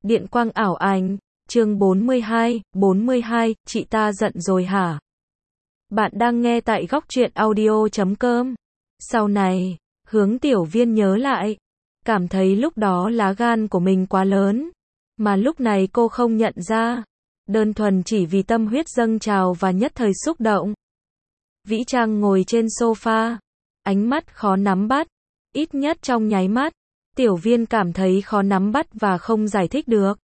Điện quang ảo ảnh, chương 42, chị ta giận rồi hả? Bạn đang nghe tại góc truyện audio.com. Sau này, Hướng Tiểu Viên nhớ lại, cảm thấy lúc đó lá gan của mình quá lớn, mà lúc này cô không nhận ra, đơn thuần chỉ vì tâm huyết dâng trào và nhất thời xúc động. Vĩ Trang ngồi trên sofa, ánh mắt khó nắm bắt, ít nhất trong nháy mắt, Tiểu Viên cảm thấy khó nắm bắt và không giải thích được.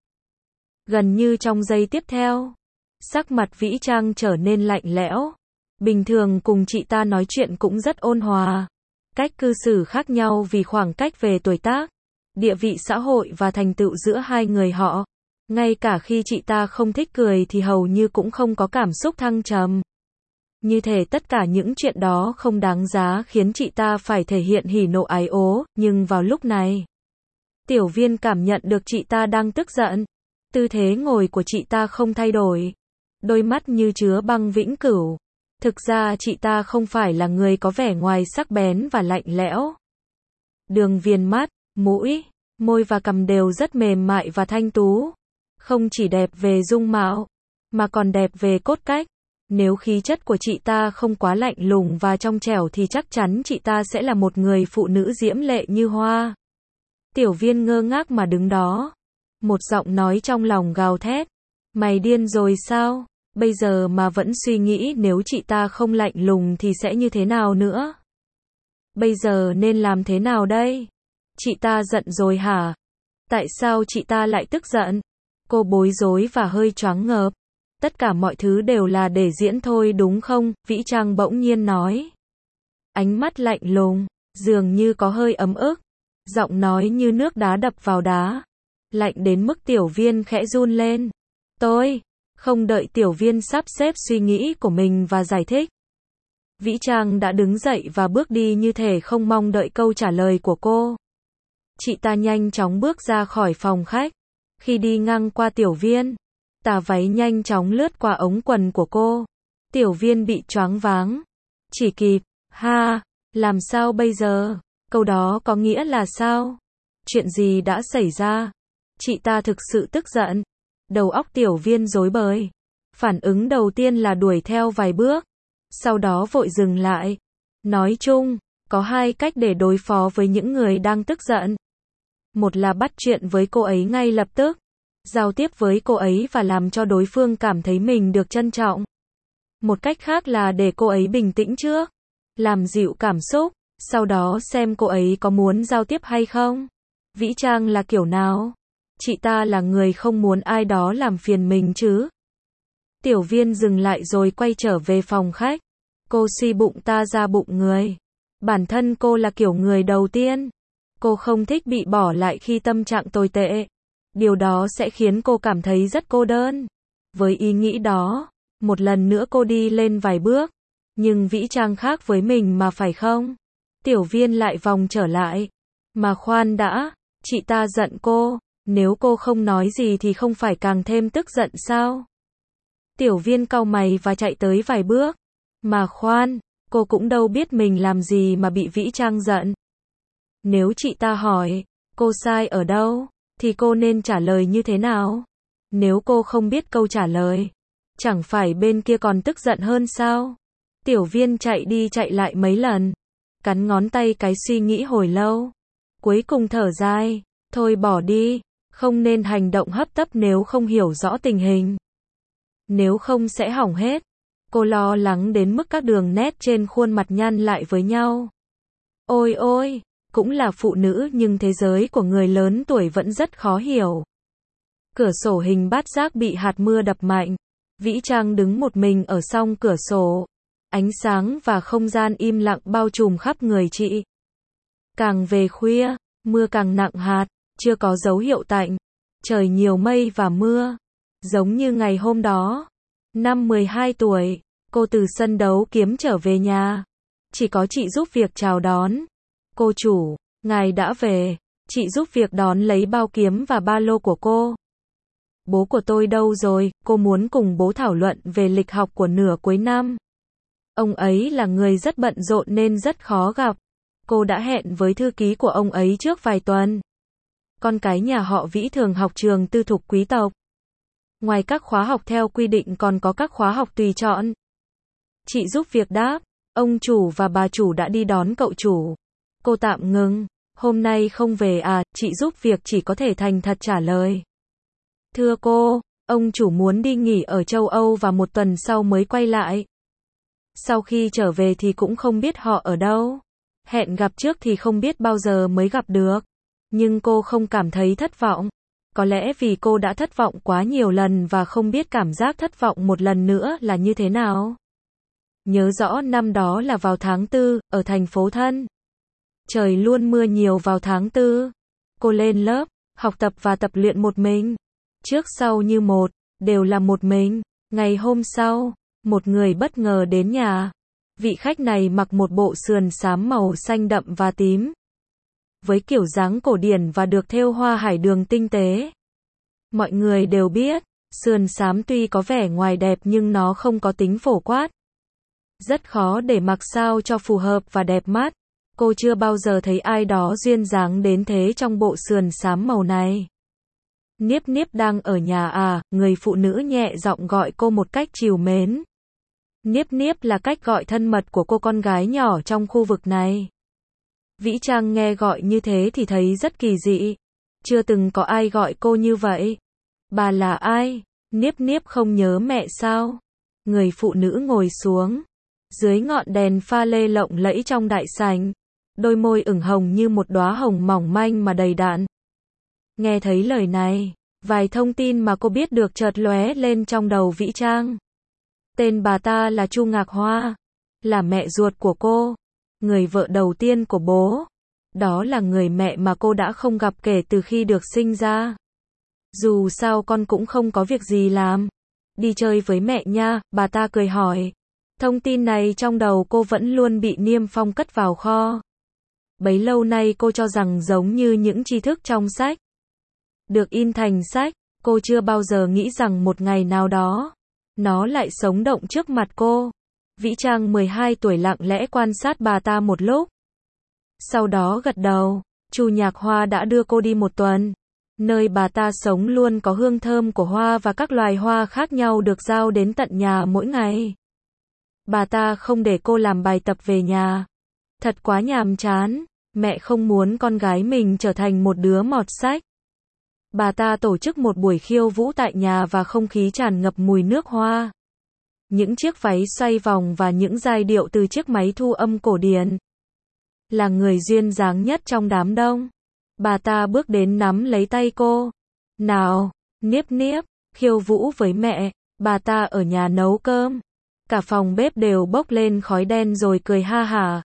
Gần như trong giây tiếp theo, sắc mặt Vĩ Trang trở nên lạnh lẽo. Bình thường cùng chị ta nói chuyện cũng rất ôn hòa. Cách cư xử khác nhau vì khoảng cách về tuổi tác, địa vị xã hội và thành tựu giữa hai người họ. Ngay cả khi chị ta không thích cười thì hầu như cũng không có cảm xúc thăng trầm. Như thể tất cả những chuyện đó không đáng giá khiến chị ta phải thể hiện hỉ nộ ái ố, nhưng vào lúc này, Tiểu Viên cảm nhận được chị ta đang tức giận. Tư thế ngồi của chị ta không thay đổi, đôi mắt như chứa băng vĩnh cửu. Thực ra chị ta không phải là người có vẻ ngoài sắc bén và lạnh lẽo. Đường viền mắt, mũi, môi và cằm đều rất mềm mại và thanh tú. Không chỉ đẹp về dung mạo, mà còn đẹp về cốt cách. Nếu khí chất của chị ta không quá lạnh lùng và trong trẻo thì chắc chắn chị ta sẽ là một người phụ nữ diễm lệ như hoa. Tiểu Viên ngơ ngác mà đứng đó. Một giọng nói trong lòng gào thét. Mày điên rồi sao? Bây giờ mà vẫn suy nghĩ nếu chị ta không lạnh lùng thì sẽ như thế nào nữa? Bây giờ nên làm thế nào đây? Chị ta giận rồi hả? Tại sao chị ta lại tức giận? Cô bối rối và hơi choáng ngợp. Tất cả mọi thứ đều là để diễn thôi đúng không? Vĩ Trang bỗng nhiên nói. Ánh mắt lạnh lùng, dường như có hơi ấm ức. Giọng nói như nước đá đập vào đá. Lạnh đến mức Tiểu Viên khẽ run lên. Tôi, không đợi Tiểu Viên sắp xếp suy nghĩ của mình và giải thích. Vĩ Trang đã đứng dậy và bước đi như thể không mong đợi câu trả lời của cô. Chị ta nhanh chóng bước ra khỏi phòng khách. Khi đi ngang qua Tiểu Viên, tà váy nhanh chóng lướt qua ống quần của cô. Tiểu Viên bị choáng váng. Chỉ kịp, làm sao bây giờ? Câu đó có nghĩa là sao? Chuyện gì đã xảy ra? Chị ta thực sự tức giận. Đầu óc Tiểu Viên rối bời. Phản ứng đầu tiên là đuổi theo vài bước. Sau đó vội dừng lại. Nói chung, có hai cách để đối phó với những người đang tức giận. Một là bắt chuyện với cô ấy ngay lập tức. Giao tiếp với cô ấy và làm cho đối phương cảm thấy mình được trân trọng. Một cách khác là để cô ấy bình tĩnh trước. Làm dịu cảm xúc. Sau đó xem cô ấy có muốn giao tiếp hay không. Vĩ Trang là kiểu nào? Chị ta là người không muốn ai đó làm phiền mình chứ. Tiểu Viên dừng lại rồi quay trở về phòng khách. Cô suy bụng ta ra bụng người. Bản thân cô là kiểu người đầu tiên. Cô không thích bị bỏ lại khi tâm trạng tồi tệ. Điều đó sẽ khiến cô cảm thấy rất cô đơn. Với ý nghĩ đó, một lần nữa cô đi lên vài bước. Nhưng Vĩ Trang khác với mình mà phải không? Tiểu Viên lại vòng trở lại. Mà khoan đã, chị ta giận cô. Nếu cô không nói gì thì không phải càng thêm tức giận sao? Tiểu Viên cau mày và chạy tới vài bước. Mà khoan, cô cũng đâu biết mình làm gì mà bị Vĩ Trang giận. Nếu chị ta hỏi, cô sai ở đâu, thì cô nên trả lời như thế nào? Nếu cô không biết câu trả lời, chẳng phải bên kia còn tức giận hơn sao? Tiểu Viên chạy đi chạy lại mấy lần, cắn ngón tay cái suy nghĩ hồi lâu. Cuối cùng thở dài, thôi bỏ đi, không nên hành động hấp tấp nếu không hiểu rõ tình hình. Nếu không sẽ hỏng hết. Cô lo lắng đến mức các đường nét trên khuôn mặt nhăn lại với nhau. Ôi ôi, cũng là phụ nữ nhưng thế giới của người lớn tuổi vẫn rất khó hiểu. Cửa sổ hình bát giác bị hạt mưa đập mạnh. Vĩ Trang đứng một mình ở song cửa sổ. Ánh sáng và không gian im lặng bao trùm khắp người chị. Càng về khuya, mưa càng nặng hạt, chưa có dấu hiệu tạnh. Trời nhiều mây và mưa. Giống như ngày hôm đó. Năm 12 tuổi, cô từ sân đấu kiếm trở về nhà. Chỉ có chị giúp việc chào đón. Cô chủ, ngài đã về. Chị giúp việc đón lấy bao kiếm và ba lô của cô. Bố của tôi đâu rồi? Cô muốn cùng bố thảo luận về lịch học của nửa cuối năm. Ông ấy là người rất bận rộn nên rất khó gặp. Cô đã hẹn với thư ký của ông ấy trước vài tuần. con cái nhà họ Vĩ thường học trường tư thục quý tộc. Ngoài các khóa học theo quy định còn có các khóa học tùy chọn. Chị giúp việc đáp, ông chủ và bà chủ đã đi đón cậu chủ. Cô tạm ngừng, hôm nay không về à, chị giúp việc chỉ có thể thành thật trả lời. Thưa cô, ông chủ muốn đi nghỉ ở châu Âu và một tuần sau mới quay lại. Sau khi trở về thì cũng không biết họ ở đâu. Hẹn gặp trước thì không biết bao giờ mới gặp được. Nhưng cô không cảm thấy thất vọng. Có lẽ vì cô đã thất vọng quá nhiều lần và không biết cảm giác thất vọng một lần nữa là như thế nào. Nhớ rõ năm đó là vào tháng 4, ở thành phố thân. Trời luôn mưa nhiều vào tháng 4. Cô lên lớp, học tập và tập luyện một mình. Trước sau như một, đều là một mình. Ngày hôm sau, một người bất ngờ đến nhà. Vị khách này mặc một bộ sườn xám màu xanh đậm và tím. Với kiểu dáng cổ điển và được thêu hoa hải đường tinh tế. Mọi người đều biết, sườn xám tuy có vẻ ngoài đẹp nhưng nó không có tính phổ quát. Rất khó để mặc sao cho phù hợp và đẹp mắt. Cô chưa bao giờ thấy ai đó duyên dáng đến thế trong bộ sườn xám màu này. Niếp Niếp đang ở nhà à, người phụ nữ nhẹ giọng gọi cô một cách trìu mến. Niếp Niếp là cách gọi thân mật của cô con gái nhỏ trong khu vực này. Vĩ Trang nghe gọi như thế thì thấy rất kỳ dị. Chưa từng có ai gọi cô như vậy. Bà là ai? Niếp Niếp không nhớ mẹ sao? Người phụ nữ ngồi xuống. Dưới ngọn đèn pha lê lộng lẫy trong đại sảnh. Đôi môi ửng hồng như một đóa hồng mỏng manh mà đầy đặn. Nghe thấy lời này, vài thông tin mà cô biết được chợt lóe lên trong đầu Vĩ Trang. Tên bà ta là Chu Ngạc Hoa, là mẹ ruột của cô, người vợ đầu tiên của bố. Đó là người mẹ mà cô đã không gặp kể từ khi được sinh ra. Dù sao con cũng không có việc gì làm. Đi chơi với mẹ nha, bà ta cười hỏi. Thông tin này trong đầu cô vẫn luôn bị Niêm Phong cất vào kho. Bấy lâu nay cô cho rằng giống như những tri thức trong sách. Được in thành sách, cô chưa bao giờ nghĩ rằng một ngày nào đó, nó lại sống động trước mặt cô. Vĩ Trang 12 tuổi lặng lẽ quan sát bà ta một lúc. Sau đó gật đầu, Chu Nhạc Hoa đã đưa cô đi một tuần. Nơi bà ta sống luôn có hương thơm của hoa và các loài hoa khác nhau được giao đến tận nhà mỗi ngày. Bà ta không để cô làm bài tập về nhà. Thật quá nhàm chán, mẹ không muốn con gái mình trở thành một đứa mọt sách. Bà ta tổ chức một buổi khiêu vũ tại nhà và không khí tràn ngập mùi nước hoa. Những chiếc váy xoay vòng và những giai điệu từ chiếc máy thu âm cổ điển. Là người duyên dáng nhất trong đám đông. Bà ta bước đến nắm lấy tay cô. Nào, Niếp Niếp, khiêu vũ với mẹ. Bà ta ở nhà nấu cơm. Cả phòng bếp đều bốc lên khói đen rồi cười ha hả.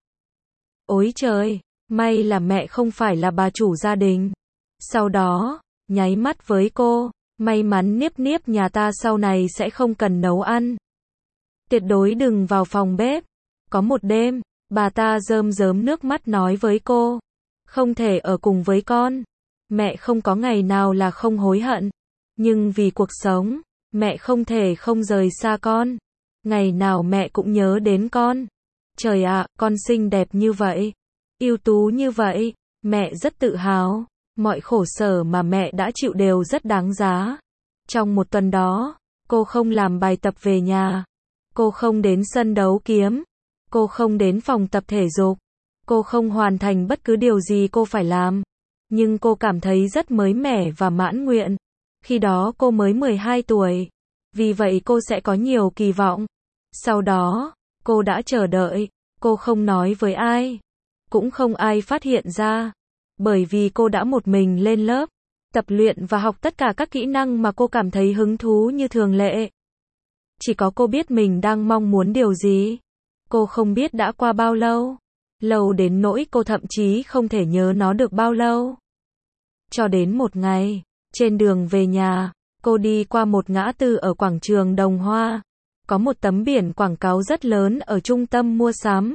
Ôi trời, may là mẹ không phải là bà chủ gia đình. Sau đó, nháy mắt với cô, may mắn Niếp Niếp nhà ta sau này sẽ không cần nấu ăn. Tuyệt đối đừng vào phòng bếp. Có một đêm, bà ta rơm rớm nước mắt nói với cô. Không thể ở cùng với con. Mẹ không có ngày nào là không hối hận. Nhưng vì cuộc sống, mẹ không thể không rời xa con. Ngày nào mẹ cũng nhớ đến con. Trời ạ, con xinh đẹp như vậy. Ưu tú như vậy. Mẹ rất tự hào. Mọi khổ sở mà mẹ đã chịu đều rất đáng giá. Trong một tuần đó, cô không làm bài tập về nhà. Cô không đến sân đấu kiếm. Cô không đến phòng tập thể dục. Cô không hoàn thành bất cứ điều gì cô phải làm. Nhưng cô cảm thấy rất mới mẻ và mãn nguyện. Khi đó cô mới 12 tuổi. Vì vậy cô sẽ có nhiều kỳ vọng. Sau đó, cô đã chờ đợi. Cô không nói với ai. Cũng không ai phát hiện ra. Bởi vì cô đã một mình lên lớp, tập luyện và học tất cả các kỹ năng mà cô cảm thấy hứng thú như thường lệ. Chỉ có cô biết mình đang mong muốn điều gì. Cô không biết đã qua bao lâu. Lâu đến nỗi cô thậm chí không thể nhớ nó được bao lâu. Cho đến một ngày, trên đường về nhà, cô đi qua một ngã tư ở quảng trường Đồng Hoa. Có một tấm biển quảng cáo rất lớn ở trung tâm mua sắm.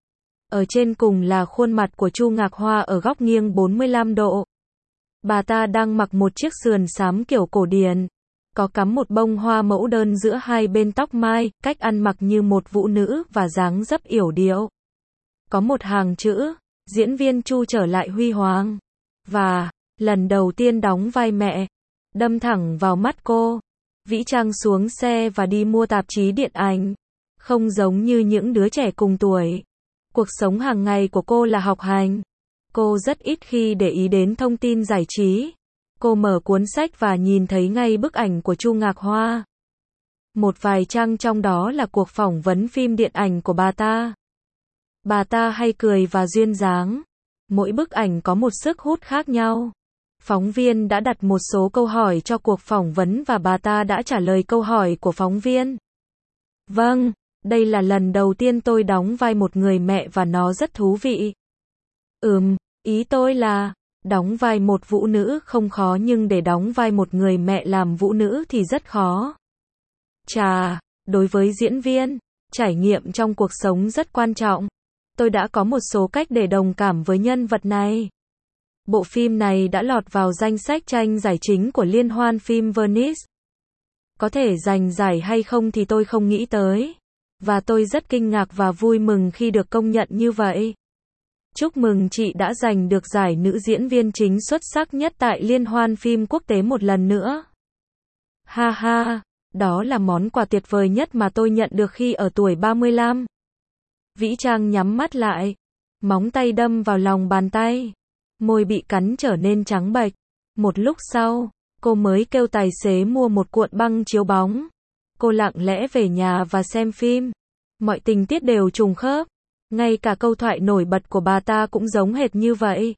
Ở trên cùng là khuôn mặt của Chu Ngạc Hoa ở góc nghiêng 45 độ. Bà ta đang mặc một chiếc sườn xám kiểu cổ điển. Có cắm một bông hoa mẫu đơn giữa hai bên tóc mai, cách ăn mặc như một vũ nữ và dáng dấp yểu điệu. Có một hàng chữ, diễn viên Chu trở lại huy hoàng. Và, lần đầu tiên đóng vai mẹ, đâm thẳng vào mắt cô. Vĩ Trang xuống xe và đi mua tạp chí điện ảnh. Không giống như những đứa trẻ cùng tuổi. Cuộc sống hàng ngày của cô là học hành. Cô rất ít khi để ý đến thông tin giải trí. Cô mở cuốn sách và nhìn thấy ngay bức ảnh của Chu Ngạc Hoa. Một vài trang trong đó là cuộc phỏng vấn phim điện ảnh của bà ta. Bà ta hay cười và duyên dáng. Mỗi bức ảnh có một sức hút khác nhau. Phóng viên đã đặt một số câu hỏi cho cuộc phỏng vấn và bà ta đã trả lời câu hỏi của phóng viên. Vâng, đây là lần đầu tiên tôi đóng vai một người mẹ và nó rất thú vị. Ý tôi là, đóng vai một vũ nữ không khó nhưng để đóng vai một người mẹ làm vũ nữ thì rất khó. Chà, đối với diễn viên, trải nghiệm trong cuộc sống rất quan trọng. Tôi đã có một số cách để đồng cảm với nhân vật này. Bộ phim này đã lọt vào danh sách tranh giải chính của Liên hoan phim Venice. Có thể giành giải hay không thì tôi không nghĩ tới. Và tôi rất kinh ngạc và vui mừng khi được công nhận như vậy. Chúc mừng chị đã giành được giải nữ diễn viên chính xuất sắc nhất tại Liên hoan phim quốc tế một lần nữa. Ha ha, đó là món quà tuyệt vời nhất mà tôi nhận được khi ở tuổi 35. Vĩ Trang nhắm mắt lại. Móng tay đâm vào lòng bàn tay. Môi bị cắn trở nên trắng bệch. Một lúc sau, cô mới kêu tài xế mua một cuộn băng chiếu bóng. Cô lặng lẽ về nhà và xem phim. Mọi tình tiết đều trùng khớp. Ngay cả câu thoại nổi bật của bà ta cũng giống hệt như vậy.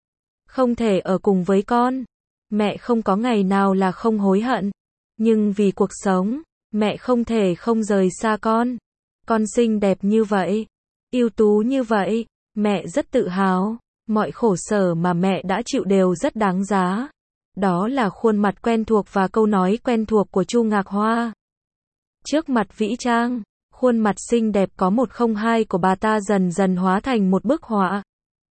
Không thể ở cùng với con. Mẹ không có ngày nào là không hối hận. Nhưng vì cuộc sống, mẹ không thể không rời xa con. Con xinh đẹp như vậy, ưu tú như vậy, mẹ rất tự hào. Mọi khổ sở mà mẹ đã chịu đều rất đáng giá. Đó là khuôn mặt quen thuộc và câu nói quen thuộc của Chu Ngạc Hoa. Trước mặt Vĩ Trang, khuôn mặt xinh đẹp có 102 của bà ta dần dần hóa thành một bức họa.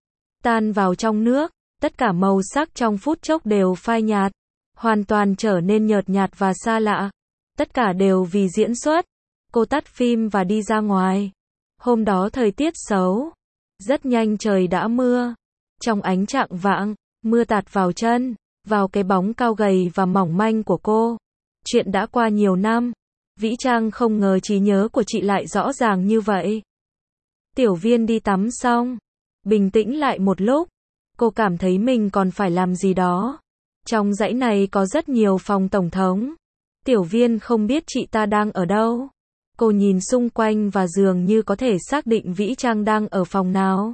Tan vào trong nước, tất cả màu sắc trong phút chốc đều phai nhạt, hoàn toàn trở nên nhợt nhạt và xa lạ. Tất cả đều vì diễn xuất. Cô tắt phim và đi ra ngoài. Hôm đó thời tiết xấu. Rất nhanh trời đã mưa. Trong ánh chạng vạng, mưa tạt vào chân, vào cái bóng cao gầy và mỏng manh của cô. Chuyện đã qua nhiều năm. Vĩ Trang không ngờ trí nhớ của chị lại rõ ràng như vậy. Tiểu Viên đi tắm xong. Bình tĩnh lại một lúc. Cô cảm thấy mình còn phải làm gì đó. Trong dãy này có rất nhiều phòng tổng thống. Tiểu Viên không biết chị ta đang ở đâu. Cô nhìn xung quanh và dường như có thể xác định Vĩ Trang đang ở phòng nào.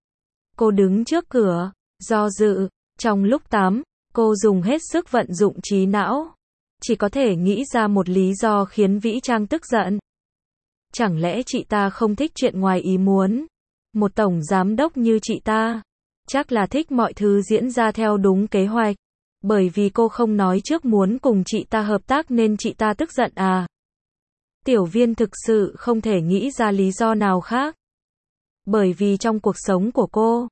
Cô đứng trước cửa, do dự. Trong lúc tắm, cô dùng hết sức vận dụng trí não. Chỉ có thể nghĩ ra một lý do khiến Vĩ Trang tức giận. Chẳng lẽ chị ta không thích chuyện ngoài ý muốn? Một tổng giám đốc như chị ta, chắc là thích mọi thứ diễn ra theo đúng kế hoạch. Bởi vì cô không nói trước muốn cùng chị ta hợp tác nên chị ta tức giận à? Tiểu Viên thực sự không thể nghĩ ra lý do nào khác. Bởi vì trong cuộc sống của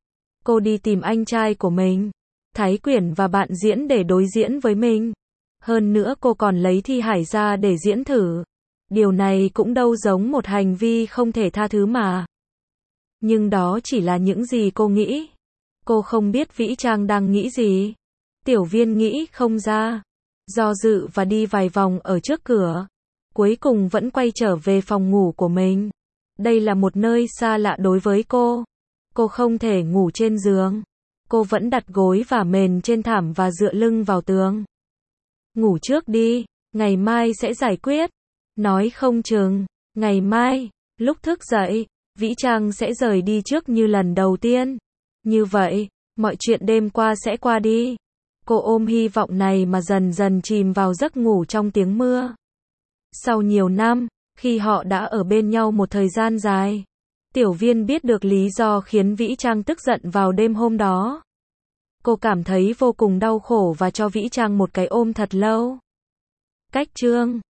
cô đi tìm anh trai của mình, Thái Quyển và bạn diễn để đối diễn với mình. Hơn nữa cô còn lấy Thi Hải ra để diễn thử. Điều này cũng đâu giống một hành vi không thể tha thứ mà. Nhưng đó chỉ là những gì cô nghĩ. Cô không biết Vĩ Trang đang nghĩ gì. Tiểu Viên nghĩ không ra. Do dự và đi vài vòng ở trước cửa. Cuối cùng vẫn quay trở về phòng ngủ của mình. Đây là một nơi xa lạ đối với cô. Cô không thể ngủ trên giường. Cô vẫn đặt gối và mền trên thảm và dựa lưng vào tường. Ngủ trước đi, ngày mai sẽ giải quyết. Nói không chừng, ngày mai, lúc thức dậy, Vĩ Trang sẽ rời đi trước như lần đầu tiên. Như vậy, mọi chuyện đêm qua sẽ qua đi. Cô ôm hy vọng này mà dần dần chìm vào giấc ngủ trong tiếng mưa. Sau nhiều năm, khi họ đã ở bên nhau một thời gian dài, Tiểu Viên biết được lý do khiến Vĩ Trang tức giận vào đêm hôm đó. Cô cảm thấy vô cùng đau khổ và cho Vĩ Trang một cái ôm thật lâu. Cách chương